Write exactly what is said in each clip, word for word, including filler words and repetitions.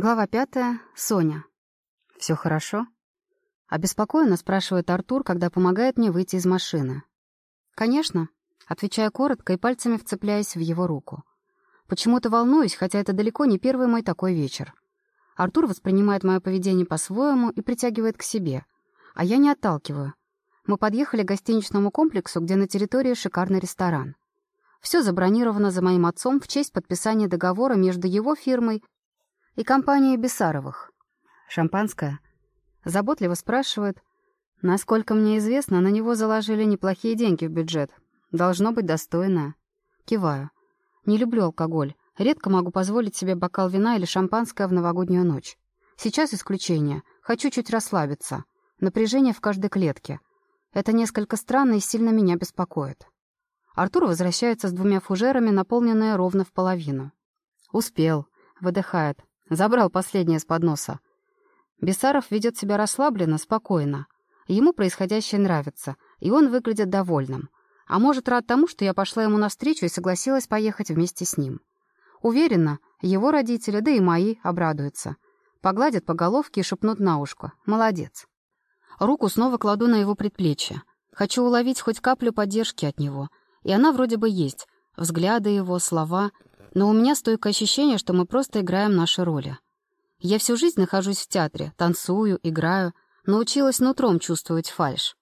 Глава пятая. Соня. «Все хорошо?» — обеспокоенно спрашивает Артур, когда помогает мне выйти из машины. «Конечно», — отвечаю коротко и пальцами вцепляясь в его руку. Почему-то волнуюсь, хотя это далеко не первый мой такой вечер. Артур воспринимает мое поведение по-своему и притягивает к себе, а я не отталкиваю. Мы подъехали к гостиничному комплексу, где на территории шикарный ресторан. Все забронировано за моим отцом в честь подписания договора между его фирмой и компанией Бессаровых. «Шампанское?» — заботливо спрашивает. Насколько мне известно, на него заложили неплохие деньги в бюджет. Должно быть достойное. Киваю. Не люблю алкоголь. Редко могу позволить себе бокал вина или шампанское в новогоднюю ночь. Сейчас исключение. Хочу чуть расслабиться. Напряжение в каждой клетке. Это несколько странно и сильно меня беспокоит. Артур возвращается с двумя фужерами, наполненные ровно в половину. «Успел», — выдыхает. Забрал последнее с подноса. Бессаров ведет себя расслабленно, спокойно. Ему происходящее нравится, и он выглядит довольным. А может, рад тому, что я пошла ему навстречу и согласилась поехать вместе с ним. Уверена, его родители, да и мои, обрадуются. Погладят по головке и шепнут на ушко. Молодец. Руку снова кладу на его предплечье. Хочу уловить хоть каплю поддержки от него. И она вроде бы есть. Взгляды его, слова. Но у меня стойкое ощущение, что мы просто играем наши роли. Я всю жизнь нахожусь в театре, танцую, играю, научилась нутром чувствовать фальшь.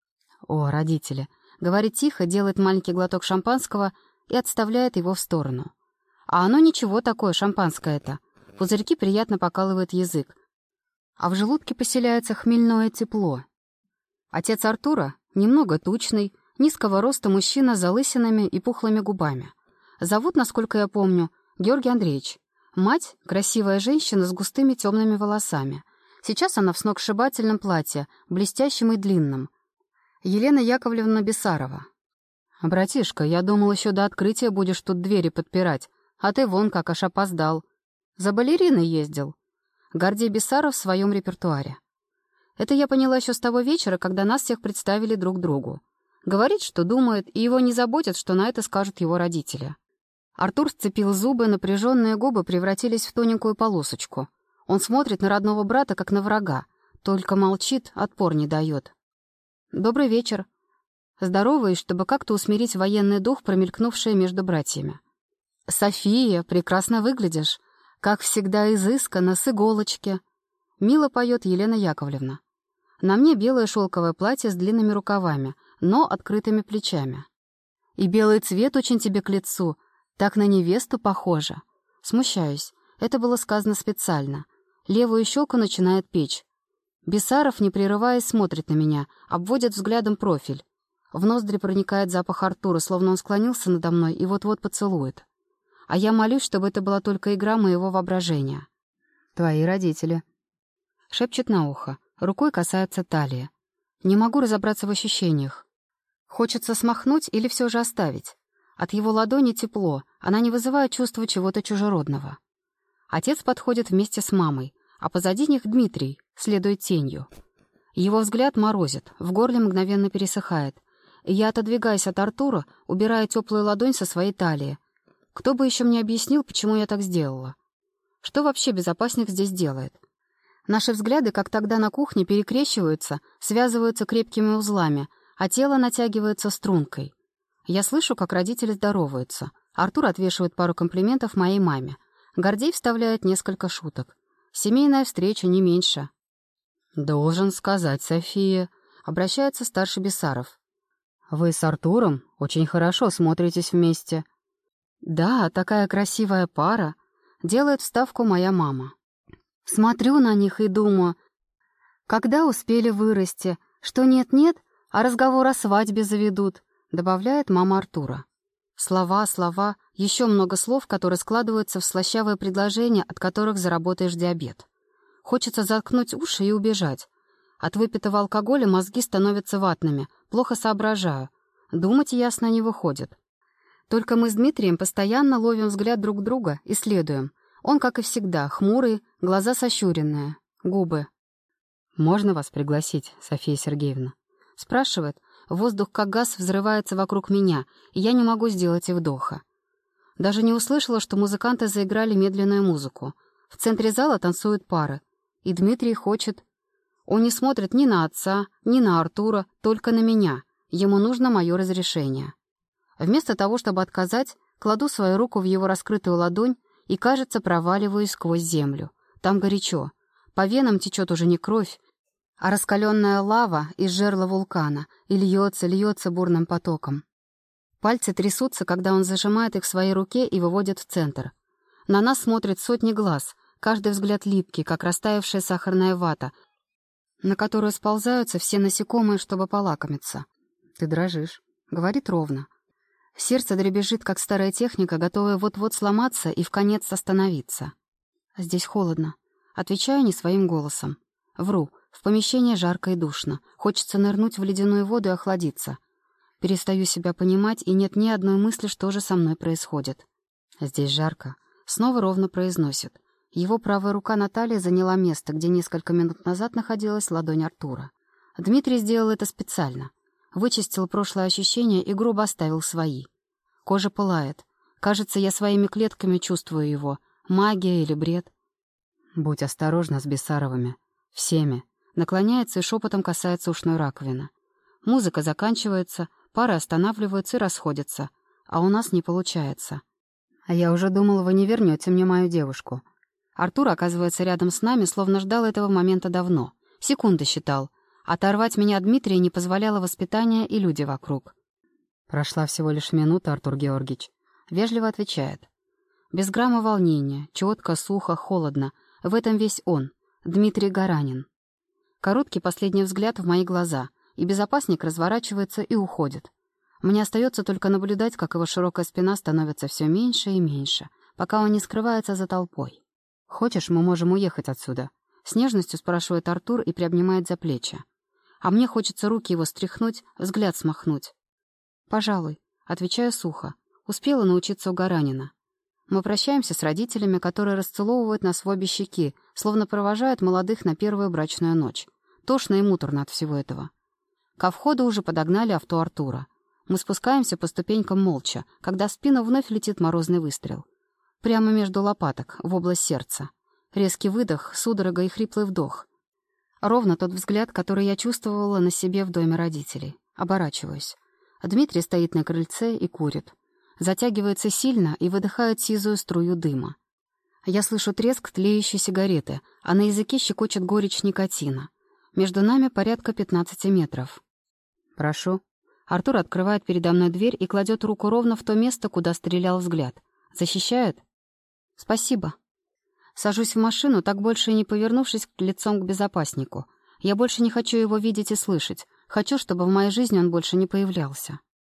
О, родители. Говорит тихо, делает маленький глоток шампанского и отставляет его в сторону. А оно ничего такое, шампанское это. Пузырьки приятно покалывают язык. А в желудке поселяется хмельное тепло. Отец Артура немного тучный, низкого роста мужчина с залысинами и пухлыми губами. Зовут, насколько я помню, Георгий Андреевич. Мать — красивая женщина с густыми темными волосами. Сейчас она в сногсшибательном платье, блестящем и длинном. Елена Яковлевна Бессарова. «Братишка, я думал, еще до открытия будешь тут двери подпирать, а ты вон как аж опоздал. За балериной ездил». Гордей Бессаров в своем репертуаре. Это я поняла еще с того вечера, когда нас всех представили друг другу. Говорит, что думает, и его не заботит, что на это скажут его родители. Артур сцепил зубы, напряженные губы превратились в тоненькую полосочку. Он смотрит на родного брата, как на врага, только молчит, отпор не дает. «Добрый вечер». Здороваюсь, чтобы как-то усмирить военный дух, промелькнувший между братьями. «София, прекрасно выглядишь. Как всегда изысканно, с иголочки». Мило поет Елена Яковлевна. На мне белое шелковое платье с длинными рукавами, но открытыми плечами. «И белый цвет очень тебе к лицу. Так на невесту похоже». Смущаюсь. Это было сказано специально. Левую щеку начинает печь. Бессаров, не прерываясь, смотрит на меня, обводит взглядом профиль. В ноздри проникает запах Артура, словно он склонился надо мной и вот-вот поцелует. А я молюсь, чтобы это была только игра моего воображения. «Твои родители». Шепчет на ухо, рукой касается талии. Не могу разобраться в ощущениях. Хочется смахнуть или все же оставить. От его ладони тепло, она не вызывает чувства чего-то чужеродного. Отец подходит вместе с мамой, а позади них Дмитрий, следует тенью. Его взгляд морозит, в горле мгновенно пересыхает. И я отодвигаюсь от Артура, убирая теплую ладонь со своей талии. Кто бы еще мне объяснил, почему я так сделала? Что вообще безопасник здесь делает? Наши взгляды, как тогда на кухне, перекрещиваются, связываются крепкими узлами, а тело натягивается стрункой. Я слышу, как родители здороваются. Артур отвешивает пару комплиментов моей маме. Гордей вставляет несколько шуток. Семейная встреча, не меньше. «Должен сказать, София», — обращается старший Бессаров. «Вы с Артуром очень хорошо смотритесь вместе». «Да, такая красивая пара», — делает вставку моя мама. Смотрю на них и думаю, когда успели вырасти, что нет-нет, а разговор о свадьбе заведут, добавляет мама Артура. Слова, слова, еще много слов, которые складываются в слащавые предложения, от которых заработаешь диабет. Хочется заткнуть уши и убежать. От выпитого алкоголя мозги становятся ватными, плохо соображаю. Думать ясно не выходит. Только мы с Дмитрием постоянно ловим взгляд друг друга и следуем. Он, как и всегда, хмурый, глаза сощуренные, губы. «Можно вас пригласить, София Сергеевна?» Спрашивает. Воздух, как газ, взрывается вокруг меня, и я не могу сделать и вдоха. Даже не услышала, что музыканты заиграли медленную музыку. В центре зала танцуют пары. И Дмитрий хочет... Он не смотрит ни на отца, ни на Артура, только на меня. Ему нужно мое разрешение. Вместо того, чтобы отказать, кладу свою руку в его раскрытую ладонь и, кажется, проваливаюсь сквозь землю. Там горячо. По венам течет уже не кровь, а раскаленная лава из жерла вулкана и льется, льется бурным потоком. Пальцы трясутся, когда он зажимает их в своей руке и выводит в центр. На нас смотрят сотни глаз, каждый взгляд липкий, как растаявшая сахарная вата, на которую сползаются все насекомые, чтобы полакомиться. «Ты дрожишь», — говорит ровно. Сердце дребезжит, как старая техника, готовая вот-вот сломаться и вконец остановиться. «Здесь холодно», — отвечаю не своим голосом. Вру, в помещении жарко и душно, хочется нырнуть в ледяную воду и охладиться. Перестаю себя понимать, и нет ни одной мысли, что же со мной происходит. «Здесь жарко», — снова ровно произносит. Его правая рука на талии заняла место, где несколько минут назад находилась ладонь Артура. Дмитрий сделал это специально. Вычистил прошлое ощущение и грубо оставил свои. Кожа пылает. Кажется, я своими клетками чувствую его. Магия или бред? «Будь осторожна с Бессаровыми. Всеми». Наклоняется и шепотом касается ушной раковины. Музыка заканчивается, пары останавливаются и расходятся. А у нас не получается. А я уже думала, вы не вернете мне мою девушку. Артур оказывается рядом с нами, словно ждал этого момента давно. Секунды считал. Оторвать меня от Дмитрия не позволяло воспитание и люди вокруг. «Прошла всего лишь минута, Артур Георгиевич», — вежливо отвечает. Без грамма волнения, четко, сухо, холодно. В этом весь он, Дмитрий Гаранин. Короткий последний взгляд в мои глаза, и безопасник разворачивается и уходит. Мне остается только наблюдать, как его широкая спина становится все меньше и меньше, пока он не скрывается за толпой. «Хочешь, мы можем уехать отсюда?» С нежностью спрашивает Артур и приобнимает за плечи. А мне хочется руки его стряхнуть, взгляд смахнуть. «Пожалуй», — отвечаю сухо. Успела научиться у Гаранина. Мы прощаемся с родителями, которые расцеловывают нас в обе щеки, словно провожают молодых на первую брачную ночь. Тошно и муторно от всего этого. Ко входу уже подогнали авто Артура. Мы спускаемся по ступенькам молча, когда в спину вновь летит морозный выстрел. Прямо между лопаток, в область сердца. Резкий выдох, судорога и хриплый вдох. Ровно тот взгляд, который я чувствовала на себе в доме родителей. Оборачиваюсь. Дмитрий стоит на крыльце и курит. Затягивается сильно и выдыхает сизую струю дыма. Я слышу треск тлеющей сигареты, а на языке щекочет горечь никотина. Между нами порядка пятнадцати метров. «Прошу». Артур открывает передо мной дверь и кладет руку ровно в то место, куда стрелял взгляд. «Защищает?» «Спасибо». Сажусь в машину, так больше и не повернувшись лицом к безопаснику. Я больше не хочу его видеть и слышать. Хочу, чтобы в моей жизни он больше не появлялся.